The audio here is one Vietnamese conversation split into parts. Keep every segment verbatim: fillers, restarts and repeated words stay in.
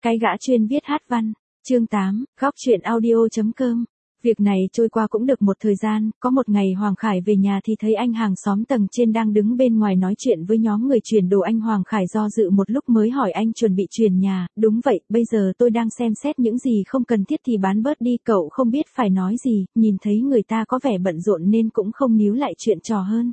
Cái gã chuyên viết hát văn. Chương tám, góc truyện audio.com. Việc này trôi qua cũng được một thời gian, có một ngày Hoàng Khải về nhà thì thấy anh hàng xóm tầng trên đang đứng bên ngoài nói chuyện với nhóm người chuyển đồ. Anh Hoàng Khải do dự một lúc mới hỏi: anh chuẩn bị chuyển nhà? Đúng vậy, bây giờ tôi đang xem xét những gì không cần thiết thì bán bớt đi. Cậu không biết phải nói gì, nhìn thấy người ta có vẻ bận rộn nên cũng không níu lại chuyện trò hơn.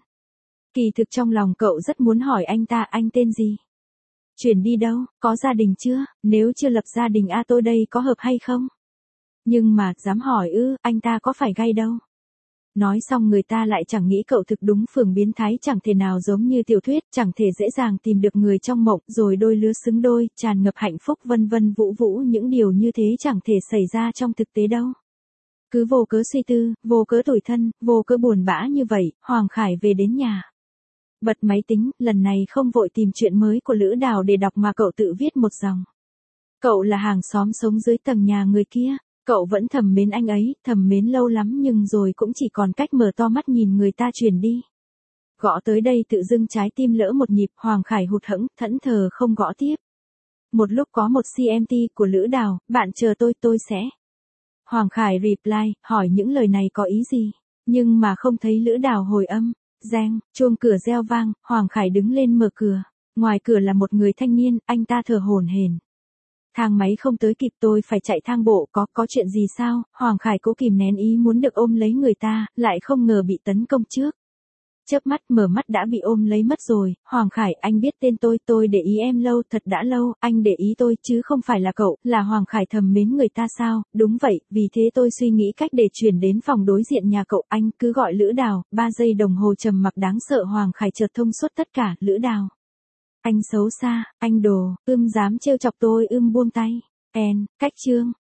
Kỳ thực trong lòng cậu rất muốn hỏi anh ta: anh tên gì? Chuyển đi đâu? Có gia đình chưa? Nếu chưa lập gia đình a tôi đây có hợp hay không? Nhưng mà, dám hỏi ư, anh ta có phải gay đâu. Nói xong người ta lại chẳng nghĩ cậu thực đúng phường biến thái, chẳng thể nào giống như tiểu thuyết, chẳng thể dễ dàng tìm được người trong mộng, rồi đôi lứa xứng đôi, tràn ngập hạnh phúc vân vân vũ vũ, những điều như thế chẳng thể xảy ra trong thực tế đâu. Cứ vô cớ suy tư, vô cớ tủi thân, vô cớ buồn bã như vậy, Hoàng Khải về đến nhà. Bật máy tính, lần này không vội tìm chuyện mới của Lữ Đào để đọc mà cậu tự viết một dòng. Cậu là hàng xóm sống dưới tầng nhà người kia, cậu vẫn thầm mến anh ấy, thầm mến lâu lắm nhưng rồi cũng chỉ còn cách mở to mắt nhìn người ta chuyển đi. Gõ tới đây tự dưng trái tim lỡ một nhịp, Hoàng Khải hụt hẫng, thẫn thờ không gõ tiếp. Một lúc có một xê em tê của Lữ Đào: bạn chờ tôi, tôi sẽ. Hoàng Khải reply, hỏi những lời này có ý gì, nhưng mà không thấy Lữ Đào hồi âm. Reng, chuông cửa reo vang, Hoàng Khải đứng lên mở cửa. Ngoài cửa là một người thanh niên, anh ta thở hổn hển. Thang máy không tới kịp, tôi phải chạy thang bộ. Có, có chuyện gì sao? Hoàng Khải cố kìm nén ý muốn được ôm lấy người ta, lại không ngờ bị tấn công trước. Chớp mắt mở mắt đã bị ôm lấy mất rồi. Hoàng Khải, anh biết tên tôi, tôi để ý em lâu, thật đã lâu, anh để ý tôi chứ không phải là cậu. Là Hoàng Khải thầm mến người ta sao? Đúng vậy, vì thế tôi suy nghĩ cách để chuyển đến phòng đối diện nhà cậu. Anh cứ gọi Lữ Đào. Ba giây đồng hồ trầm mặc đáng sợ, Hoàng Khải chợt thông suốt tất cả. Lữ Đào. Anh xấu xa, anh đồ, ưm dám trêu chọc tôi, ưm buông tay. En, cách chương.